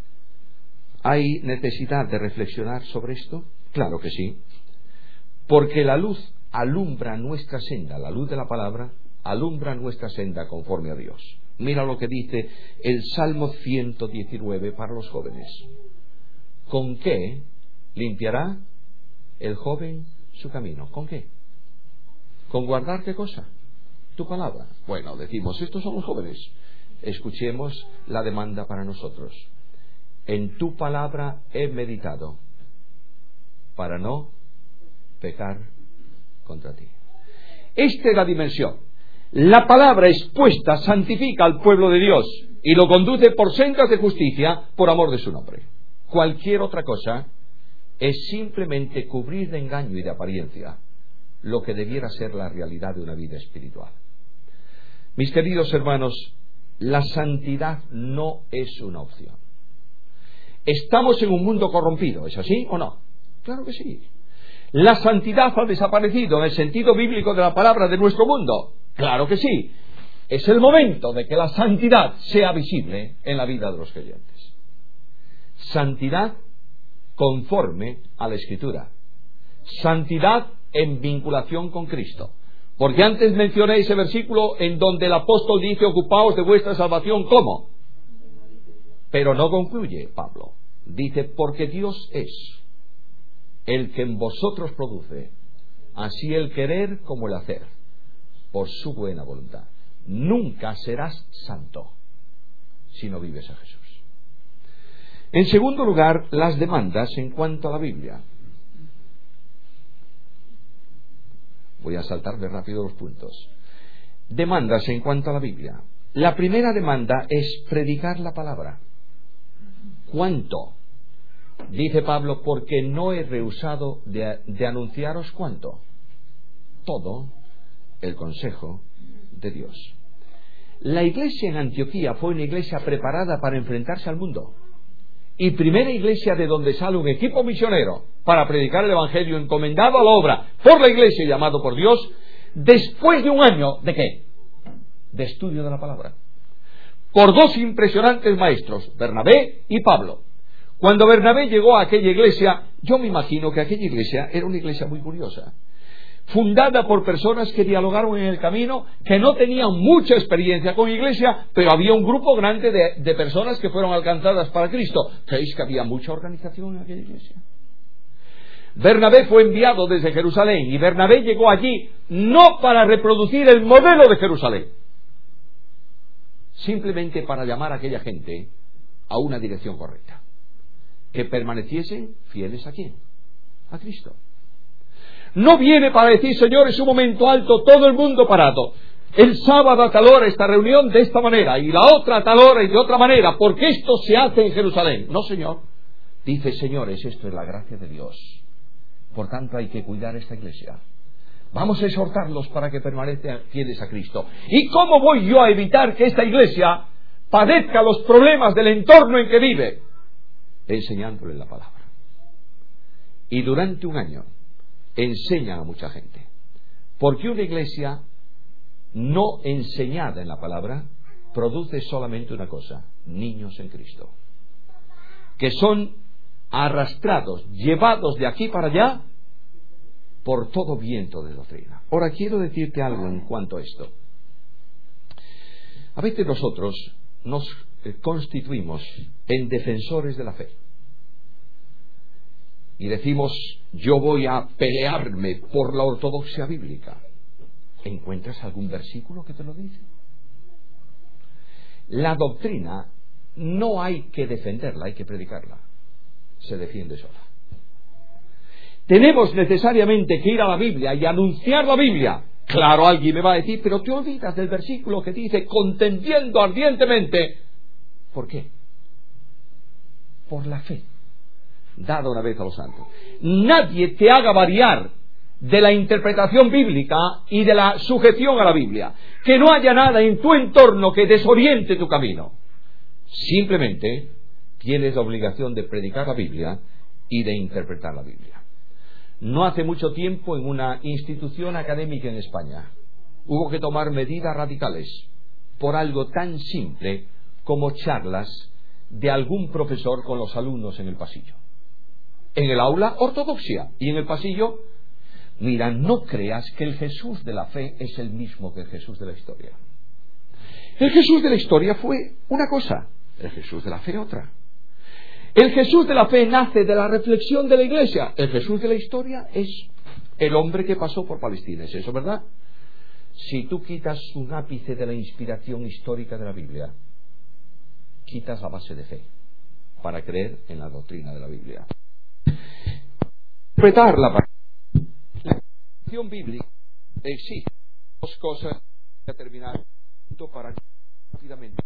¿Hay necesidad de reflexionar sobre esto? Claro que sí. Porque la luz alumbra nuestra senda, la luz de la palabra alumbra nuestra senda conforme a Dios. Mira lo que dice el Salmo ciento diecinueve para los jóvenes. ¿Con qué limpiará el joven su camino? ¿Con qué? ¿Con guardar qué cosa? Tu palabra. Bueno, decimos, estos son los jóvenes. Escuchemos la demanda para nosotros. En tu palabra he meditado para no pecar contra ti. Esta es la dimensión. La palabra expuesta santifica al pueblo de Dios y lo conduce por sendas de justicia por amor de su nombre. Cualquier otra cosa es simplemente cubrir de engaño y de apariencia lo que debiera ser la realidad de una vida espiritual. Mis queridos hermanos, la santidad no es una opción. Estamos en un mundo corrompido, ¿es así o no? Claro que sí. La santidad ha desaparecido en el sentido bíblico de la palabra de nuestro mundo. Claro que sí. Es el momento de que la santidad sea visible en la vida de los creyentes. Santidad conforme a la Escritura. Santidad en vinculación con Cristo. Porque antes mencioné ese versículo en donde el apóstol dice, ocupaos de vuestra salvación. ¿Cómo? Pero no concluye Pablo. Dice, porque Dios es el que en vosotros produce, así el querer como el hacer, por su buena voluntad. Nunca serás santo si no vives a Jesús. En segundo lugar, las demandas en cuanto a la Biblia. Voy a saltarme rápido los puntos. Demandas en cuanto a la Biblia. La primera demanda es predicar la palabra. ¿Cuánto? Dice Pablo, porque no he rehusado de, de anunciaros cuánto. Todo el consejo de Dios. La iglesia en Antioquía fue una iglesia preparada para enfrentarse al mundo. Y primera iglesia de donde sale un equipo misionero para predicar el Evangelio encomendado a la obra por la iglesia y llamado por Dios, después de un año, ¿de qué? De estudio de la palabra. Por dos impresionantes maestros, Bernabé y Pablo. Cuando Bernabé llegó a aquella iglesia, yo me imagino que aquella iglesia era una iglesia muy curiosa, fundada por personas que dialogaron en el camino, que no tenían mucha experiencia con iglesia, pero había un grupo grande de, de personas que fueron alcanzadas para Cristo. ¿Creéis que había mucha organización en aquella iglesia? Bernabé fue enviado desde Jerusalén, y Bernabé llegó allí no para reproducir el modelo de Jerusalén, simplemente para llamar a aquella gente a una dirección correcta, que permaneciesen fieles a ¿quién? A Cristo. No viene para decir, Señor, es un momento alto, todo el mundo parado. El sábado a tal hora esta reunión de esta manera, y la otra a tal hora y de otra manera, porque esto se hace en Jerusalén. No, Señor. Dice, señores, esto es la gracia de Dios. Por tanto, hay que cuidar esta iglesia. Vamos a exhortarlos para que permanezcan fieles a Cristo. ¿Y cómo voy yo a evitar que esta iglesia padezca los problemas del entorno en que vive? Enseñándole la palabra. Y durante un año enseñan a mucha gente. Porque una iglesia no enseñada en la palabra produce solamente una cosa: niños en Cristo, que son arrastrados, llevados de aquí para allá por todo viento de doctrina. Ahora quiero decirte algo en cuanto a esto. A veces nosotros nos constituimos en defensores de la fe y decimos, yo voy a pelearme por la ortodoxia bíblica. ¿Encuentras algún versículo que te lo dice? La doctrina no hay que defenderla, hay que predicarla. Se defiende sola. Tenemos necesariamente que ir a la Biblia y anunciar la Biblia. Claro, alguien me va a decir, pero te olvidas del versículo que dice, contendiendo ardientemente. ¿Por qué? Por la fe dada una vez a los santos. Nadie te haga variar de la interpretación bíblica y de la sujeción a la Biblia. Que no haya nada en tu entorno que desoriente tu camino. Simplemente tienes la obligación de predicar la Biblia y de interpretar la Biblia. No hace mucho tiempo, en una institución académica en España, hubo que tomar medidas radicales por algo tan simple como charlas de algún profesor con los alumnos en el pasillo. En el aula, ortodoxia, y en el pasillo, mira, no creas que el Jesús de la fe es el mismo que el Jesús de la historia. El Jesús de la historia fue una cosa, el Jesús de la fe otra. El Jesús de la fe nace de la reflexión de la iglesia. El Jesús de la historia es el hombre que pasó por Palestina. ¿Es eso verdad? Si tú quitas un ápice de la inspiración histórica de la Biblia, quitas la base de fe para creer en la doctrina de la Biblia. Interpretar la interpretación bíblica existe dos cosas. Voy a terminar para rápidamente.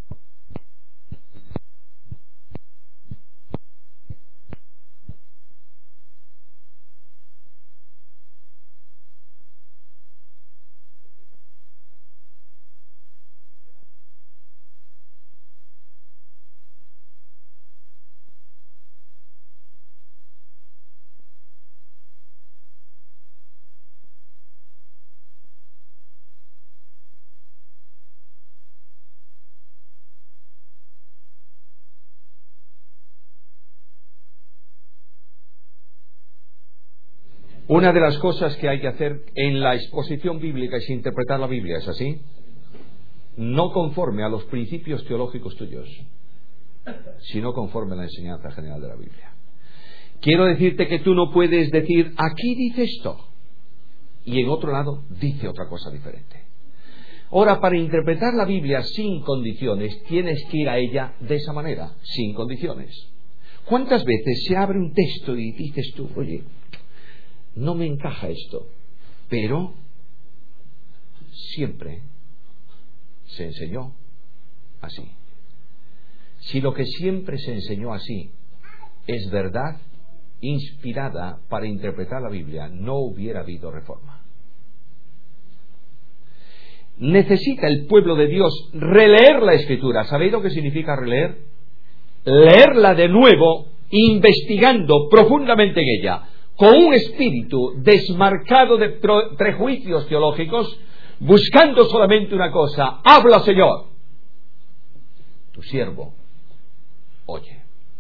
Una de las cosas que hay que hacer en la exposición bíblica es interpretar la Biblia, ¿es así? No conforme a los principios teológicos tuyos, sino conforme a la enseñanza general de la Biblia. quiero decirte que tú no puedes decir, aquí dice esto, y en otro lado dice otra cosa diferente. Ahora, para interpretar la Biblia sin condiciones, tienes que ir a ella de esa manera, sin condiciones. ¿Cuántas veces se abre un texto y dices tú, oye, no me encaja esto? Pero siempre se enseñó así. Si lo que siempre se enseñó así es verdad inspirada para interpretar la Biblia, no hubiera habido reforma. Necesita el pueblo de Dios releer la Escritura. ¿Sabéis lo que significa releer? Leerla de nuevo, investigando profundamente en ella, con un espíritu desmarcado de prejuicios teológicos, buscando solamente una cosa: habla, Señor, tu siervo oye.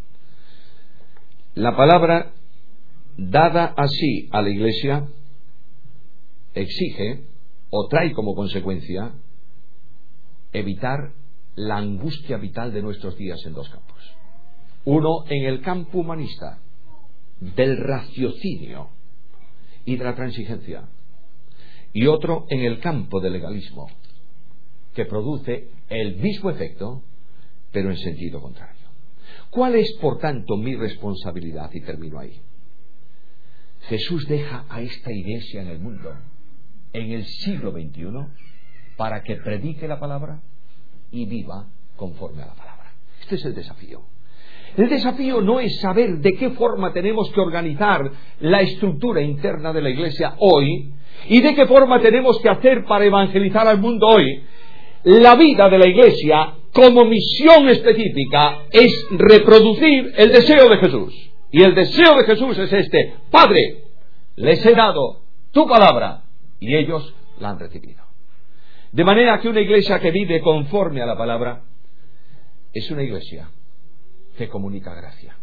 La palabra dada así a la Iglesia exige o trae como consecuencia evitar la angustia vital de nuestros días en dos campos. Uno, en el campo humanista, del raciocinio y de la transigencia, y otro en el campo del legalismo, que produce el mismo efecto pero en sentido contrario. ¿Cuál es, por tanto, mi responsabilidad? Y termino ahí. Jesús deja a esta iglesia en el mundo, en el siglo veintiuno, para que predique la palabra y viva conforme a la palabra. Este es el desafío. El desafío no es saber de qué forma tenemos que organizar la estructura interna de la iglesia hoy y de qué forma tenemos que hacer para evangelizar al mundo hoy. La vida de la iglesia, como misión específica, es reproducir el deseo de Jesús. Y el deseo de Jesús es este: Padre, les he dado tu palabra y ellos la han recibido. De manera que una iglesia que vive conforme a la palabra es una iglesia que comunica gracia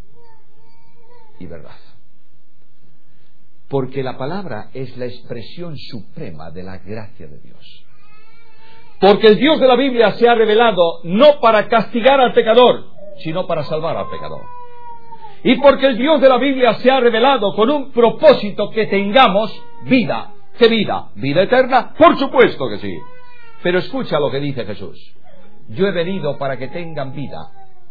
y verdad. Porque la palabra es la expresión suprema de la gracia de Dios. Porque el Dios de la Biblia se ha revelado no para castigar al pecador, sino para salvar al pecador. Y porque el Dios de la Biblia se ha revelado con un propósito: que tengamos vida. ¿Qué vida? ¿Vida eterna? Por supuesto que sí. Pero escucha lo que dice Jesús: yo he venido para que tengan vida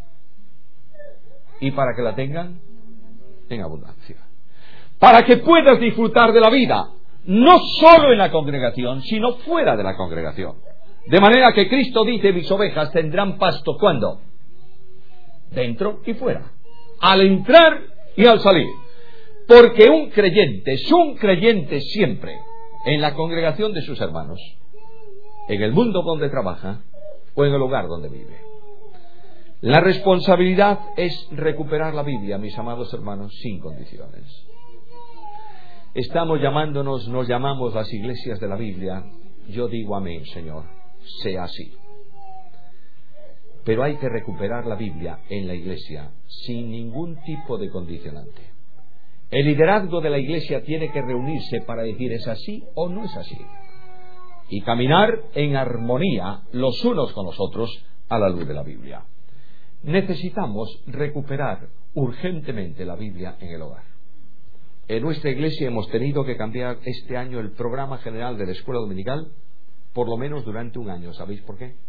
y para que la tengan en abundancia. Para que puedas disfrutar de la vida, no solo en la congregación, sino fuera de la congregación. De manera que Cristo dice: mis ovejas tendrán pasto. ¿Cuándo? Dentro y fuera, al entrar y al salir. Porque un creyente es un creyente siempre en la congregación de sus hermanos, en el mundo donde trabaja o en el hogar donde vive. La responsabilidad es recuperar la Biblia, mis amados hermanos, sin condiciones. Estamos llamándonos, nos llamamos las iglesias de la Biblia. Yo digo amén, Señor, sea así. Pero hay que recuperar la Biblia en la iglesia sin ningún tipo de condicionante. El liderazgo de la iglesia tiene que reunirse para decir: ¿es así o no es así? Y caminar en armonía los unos con los otros a la luz de la Biblia. Necesitamos recuperar urgentemente la Biblia en el hogar. En nuestra iglesia hemos tenido que cambiar este año el programa general de la escuela dominical, por lo menos durante un año. ¿Sabéis por qué?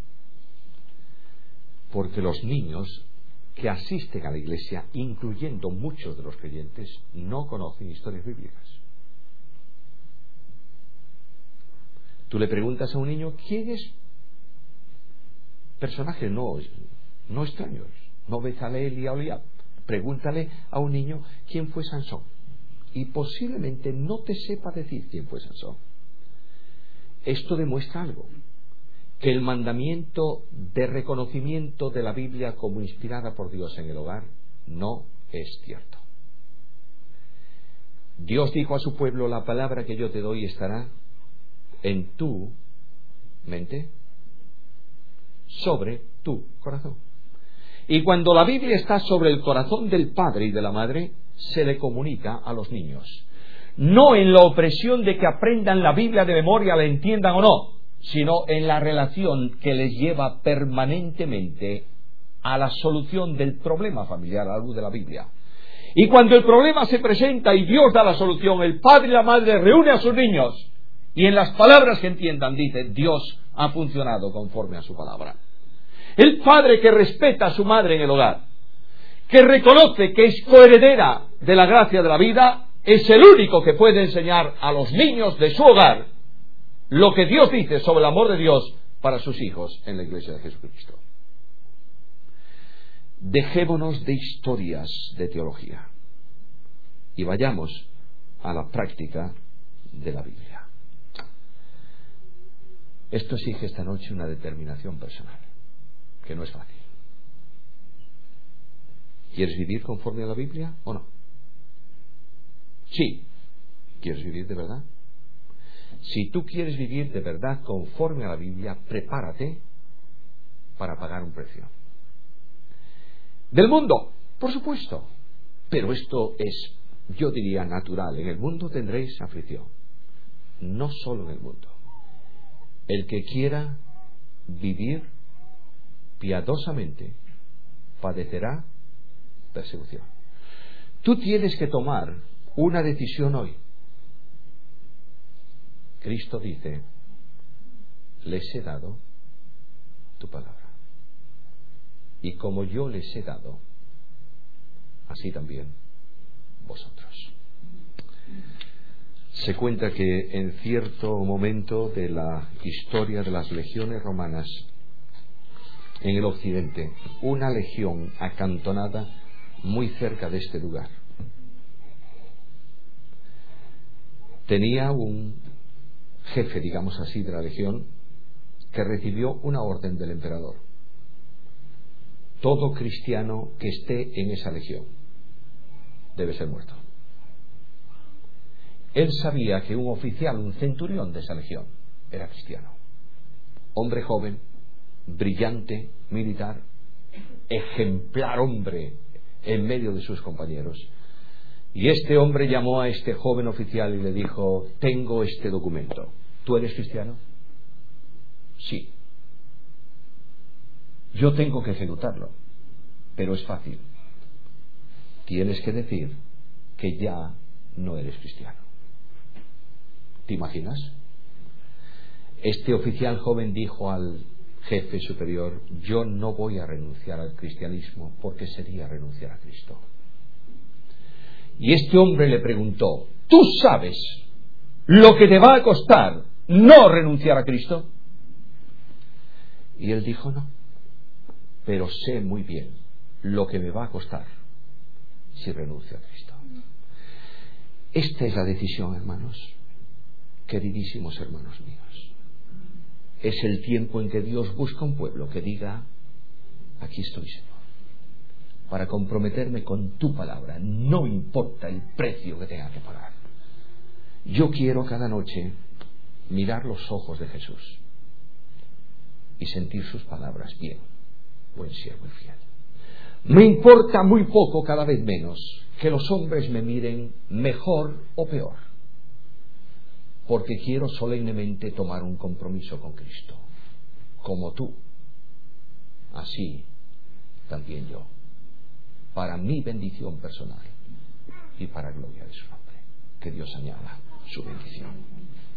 Porque los niños que asisten a la iglesia, incluyendo muchos de los creyentes, no conocen historias bíblicas. Tú le preguntas a un niño: ¿quién es? Personajes no, no extraños, no Bezaleel y Aholiab. Pregúntale a un niño quién fue Sansón, y posiblemente no te sepa decir quién fue Sansón. Esto demuestra algo: que el mandamiento de reconocimiento de la Biblia como inspirada por Dios en el hogar no es cierto. Dios dijo a su pueblo: la palabra que yo te doy estará en tu mente, sobre tu corazón. Y cuando la Biblia está sobre el corazón del padre y de la madre, se le comunica a los niños. No en la opresión de que aprendan la Biblia de memoria, la entiendan o no, sino en la relación que les lleva permanentemente a la solución del problema familiar a la luz de la Biblia. Y cuando el problema se presenta y Dios da la solución, el padre y la madre reúnen a sus niños y en las palabras que entiendan dice, Dios ha funcionado conforme a su palabra. El padre que respeta a su madre en el hogar, que reconoce que es coheredera de la gracia de la vida, es el único que puede enseñar a los niños de su hogar lo que Dios dice sobre el amor de Dios para sus hijos en la iglesia de Jesucristo. Dejémonos de historias de teología y vayamos a la práctica de la Biblia. Esto exige esta noche una determinación personal, que no es fácil. ¿Quieres vivir conforme a la Biblia o no? Sí. ¿Quieres vivir de verdad? Si tú quieres vivir de verdad conforme a la Biblia, prepárate para pagar un precio. Del mundo, por supuesto. Pero esto es, yo diría, natural. En el mundo tendréis aflicción. No solo en el mundo. El que quiera vivir piadosamente padecerá persecución. Tú tienes que tomar una decisión hoy. Cristo dice, les he dado tu palabra. Y como yo les he dado, así también vosotros. Se cuenta que en cierto momento de la historia de las legiones romanas en el occidente, una legión acantonada muy cerca de este lugar tenía un jefe, digamos así, de la legión que recibió una orden del emperador. Todo cristiano que esté en esa legión debe ser muerto. Él sabía que un oficial, un centurión de esa legión, era cristiano. Hombre joven, brillante, militar, ejemplar hombre en medio de sus compañeros. Y este hombre llamó a este joven oficial y le dijo, tengo este documento. ¿Tú eres cristiano? Sí. Yo tengo que ejecutarlo, pero es fácil. Tienes que decir que ya no eres cristiano. ¿Te imaginas? Este oficial joven dijo al jefe superior, yo no voy a renunciar al cristianismo porque sería renunciar a Cristo. Y este hombre le preguntó, ¿tú sabes lo que te va a costar no renunciar a Cristo? Y él dijo, no, pero sé muy bien lo que me va a costar si renuncio a Cristo. Esta es la decisión, hermanos, queridísimos hermanos míos. Es el tiempo en que Dios busca un pueblo que diga, aquí estoy, Señor, para comprometerme con tu palabra, no importa el precio que tenga que pagar. Yo quiero cada noche mirar los ojos de Jesús y sentir sus palabras, bien, buen siervo y fiel. Me importa muy poco, cada vez menos, que los hombres me miren mejor o peor, porque quiero solemnemente tomar un compromiso con Cristo, como tú, así también yo, para mi bendición personal y para gloria de su nombre. Que Dios añada su bendición.